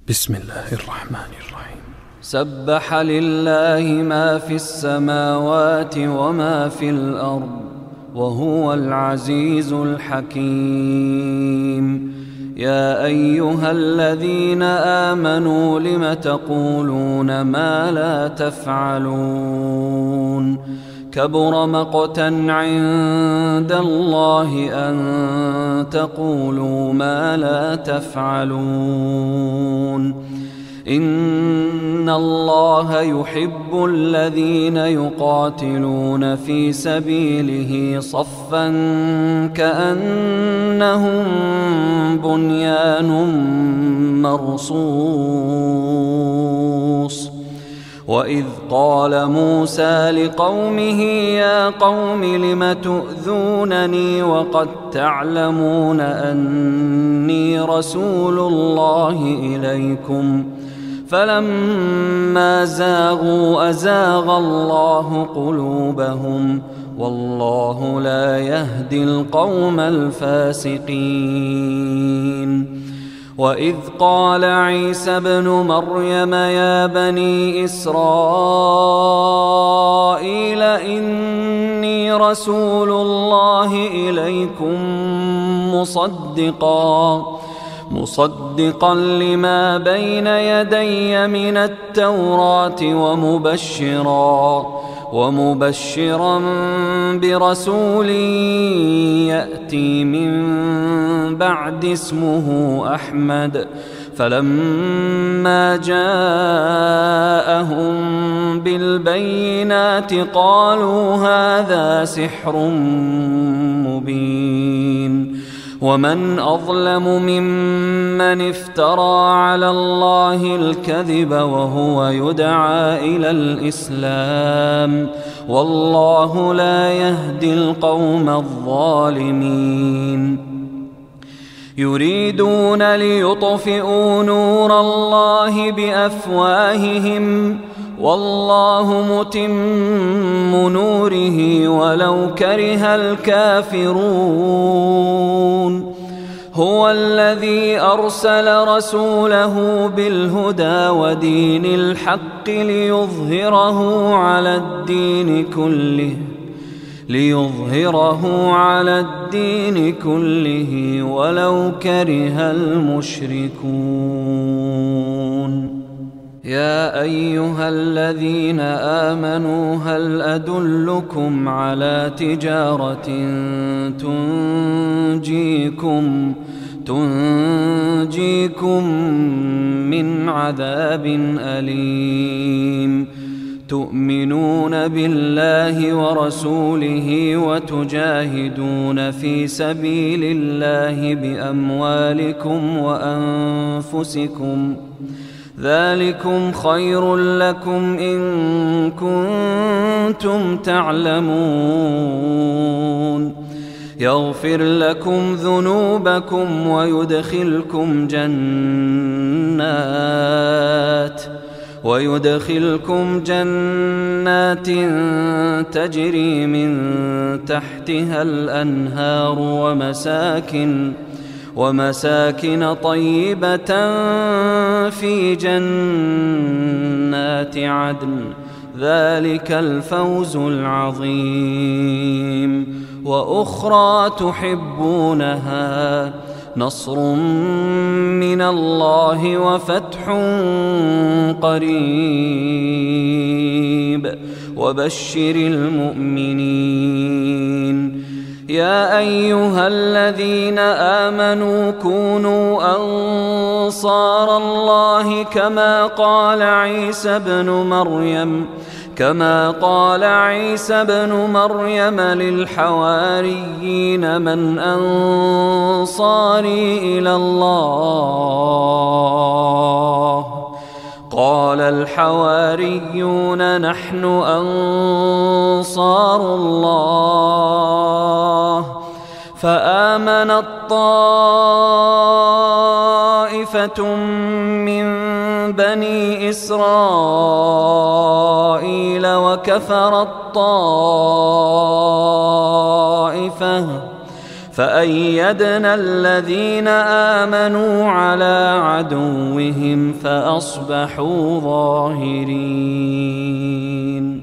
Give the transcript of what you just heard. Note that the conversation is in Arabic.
بسم الله الرحمن الرحيم. سبح لله ما في السماوات وما في الأرض وهو العزيز الحكيم. يا أيها الذين آمنوا لم تقولون ما لا تفعلون؟ كبر مقتا عند الله أن تقولوا ما لا تفعلون. إن الله يحب الذين يقاتلون في سبيله صفا كأنهم بنيان مرصوص. وإذ قال موسى لقومه يا قوم لم تؤذونني وقد تعلمون أني رسول الله إليكم فلما زاغوا أزاغ الله قلوبهم والله لا يهدي القوم الفاسقين. وإذ قال عيسى ابن مريم يا بني إسرائيل إني رسول الله إليكم مصدقا لما بين يدي من التوراة ومبشرا برسول يأتي من بعد اسمه أحمد. فلما جاءهم بالبينات قالوا هذا سحر مبين. ومن أظلم ممن افترى على الله الكذب وهو يدعى إلى الإسلام والله لا يهدي القوم الظالمين. يريدون ليطفئوا نور الله بأفواههم والله متم نوره ولو كره الكافرون. هو الذي أرسل رسوله بالهدى ودين الحق ليظهره على الدين كله ولو كره المشركون. يا أيها الذين آمنوا هل أدلكم على تجارة تنجيكم من عذاب أليم؟ تؤمنون بالله ورسوله وتجاهدون في سبيل الله بأموالكم وأنفسكم ذلكم خير لكم إن كنتم تعلمون. يغفر لكم ذنوبكم ويدخلكم جنات تجري من تحتها الأنهار ومساكن طيبة في جنات عدن ذلك الفوز العظيم. وأخرى تحبونها نصر من الله وفتح قريب وبشر المؤمنين. يا أيها الذين آمنوا كونوا أنصار الله كما قال عيسى بن مريم للحواريين من أنصاري إلى الله؟ قال الحواريون نحن أنصار الله. فآمنت طائفة من بني إسرائيل وكفرت طائفة فأيدنا الذين آمنوا على عدوهم فأصبحوا ظاهرين.